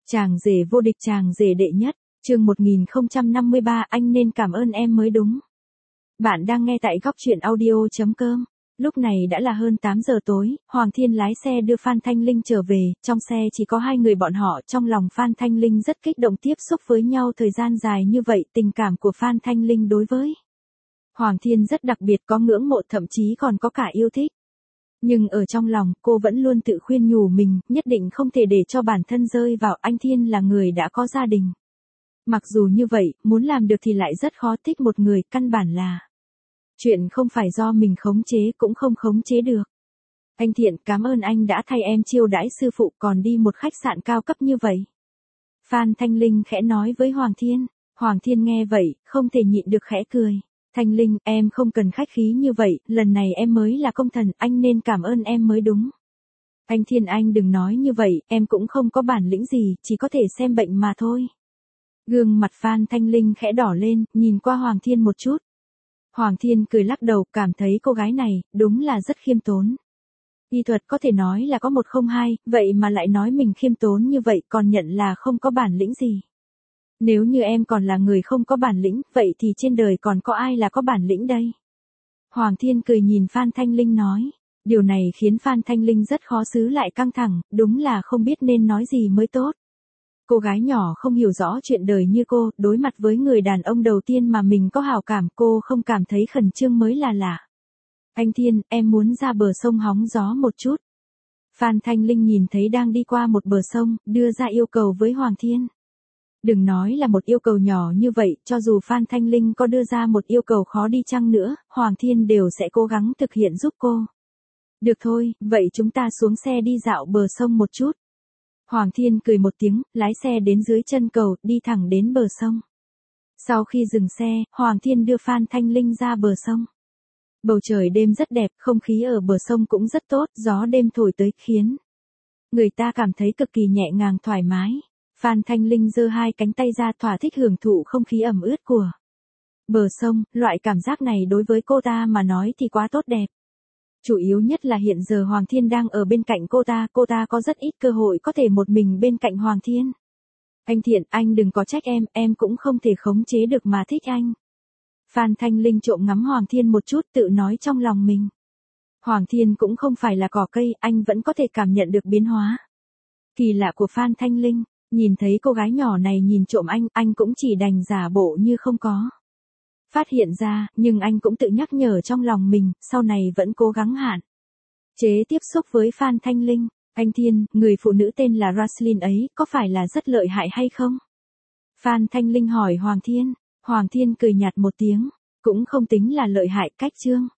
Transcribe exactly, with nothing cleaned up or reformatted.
Chàng rể vô địch, chàng rể đệ nhất, chương một nghìn không trăm năm mươi ba, anh nên cảm ơn em mới đúng. Bạn đang nghe tại góc truyện audio chấm com. Lúc này đã là hơn tám giờ tối, Hoàng Thiên lái xe đưa Phan Thanh Linh trở về, trong xe chỉ có hai người bọn họ, trong lòng Phan Thanh Linh rất kích động tiếp xúc với nhau thời gian dài như vậy, tình cảm của Phan Thanh Linh đối với Hoàng Thiên rất đặc biệt, có ngưỡng mộ thậm chí còn có cả yêu thích. Nhưng ở trong lòng, cô vẫn luôn tự khuyên nhủ mình, nhất định không thể để cho bản thân rơi vào, anh Thiên là người đã có gia đình. Mặc dù như vậy, muốn làm được thì lại rất khó, thích một người, căn bản là chuyện không phải do mình khống chế cũng không khống chế được. Anh Thiện, cảm ơn anh đã thay em chiêu đãi sư phụ, còn đi một khách sạn cao cấp như vậy. Phan Thanh Linh khẽ nói với Hoàng Thiên. Hoàng Thiên nghe vậy, không thể nhịn được khẽ cười. Thanh Linh, em không cần khách khí như vậy, lần này em mới là công thần, anh nên cảm ơn em mới đúng. Anh Thiên, anh đừng nói như vậy, em cũng không có bản lĩnh gì, chỉ có thể xem bệnh mà thôi. Gương mặt Phan Thanh Linh khẽ đỏ lên, nhìn qua Hoàng Thiên một chút. Hoàng Thiên cười lắc đầu, cảm thấy cô gái này, đúng là rất khiêm tốn. Y thuật có thể nói là có một không hai, vậy mà lại nói mình khiêm tốn như vậy, còn nhận là không có bản lĩnh gì. Nếu như em còn là người không có bản lĩnh, vậy thì trên đời còn có ai là có bản lĩnh đây? Hoàng Thiên cười nhìn Phan Thanh Linh nói. Điều này khiến Phan Thanh Linh rất khó xứ lại căng thẳng, đúng là không biết nên nói gì mới tốt. Cô gái nhỏ không hiểu rõ chuyện đời như cô, đối mặt với người đàn ông đầu tiên mà mình có hảo cảm, cô không cảm thấy khẩn trương mới là lạ. Anh Thiên, em muốn ra bờ sông hóng gió một chút. Phan Thanh Linh nhìn thấy đang đi qua một bờ sông, đưa ra yêu cầu với Hoàng Thiên. Đừng nói là một yêu cầu nhỏ như vậy, cho dù Phan Thanh Linh có đưa ra một yêu cầu khó đi chăng nữa, Hoàng Thiên đều sẽ cố gắng thực hiện giúp cô. Được thôi, vậy chúng ta xuống xe đi dạo bờ sông một chút. Hoàng Thiên cười một tiếng, lái xe đến dưới chân cầu, đi thẳng đến bờ sông. Sau khi dừng xe, Hoàng Thiên đưa Phan Thanh Linh ra bờ sông. Bầu trời đêm rất đẹp, không khí ở bờ sông cũng rất tốt, gió đêm thổi tới khiến người ta cảm thấy cực kỳ nhẹ nhàng thoải mái. Phan Thanh Linh giơ hai cánh tay ra, thỏa thích hưởng thụ không khí ẩm ướt của bờ sông, loại cảm giác này đối với cô ta mà nói thì quá tốt đẹp. Chủ yếu nhất là hiện giờ Hoàng Thiên đang ở bên cạnh cô ta, cô ta có rất ít cơ hội có thể một mình bên cạnh Hoàng Thiên. Anh Thiện, anh đừng có trách em, em cũng không thể khống chế được mà thích anh. Phan Thanh Linh trộm ngắm Hoàng Thiên một chút, tự nói trong lòng mình. Hoàng Thiên cũng không phải là cỏ cây, anh vẫn có thể cảm nhận được biến hóa kỳ lạ của Phan Thanh Linh. Nhìn thấy cô gái nhỏ này nhìn trộm anh, anh cũng chỉ đành giả bộ như không có phát hiện ra, nhưng anh cũng tự nhắc nhở trong lòng mình, sau này vẫn cố gắng hạn chế tiếp xúc với Phan Thanh Linh. Anh Thiên, người phụ nữ tên là Roslyn ấy, có phải là rất lợi hại hay không? Phan Thanh Linh hỏi Hoàng Thiên. Hoàng Thiên cười nhạt một tiếng, cũng không tính là lợi hại, cách chương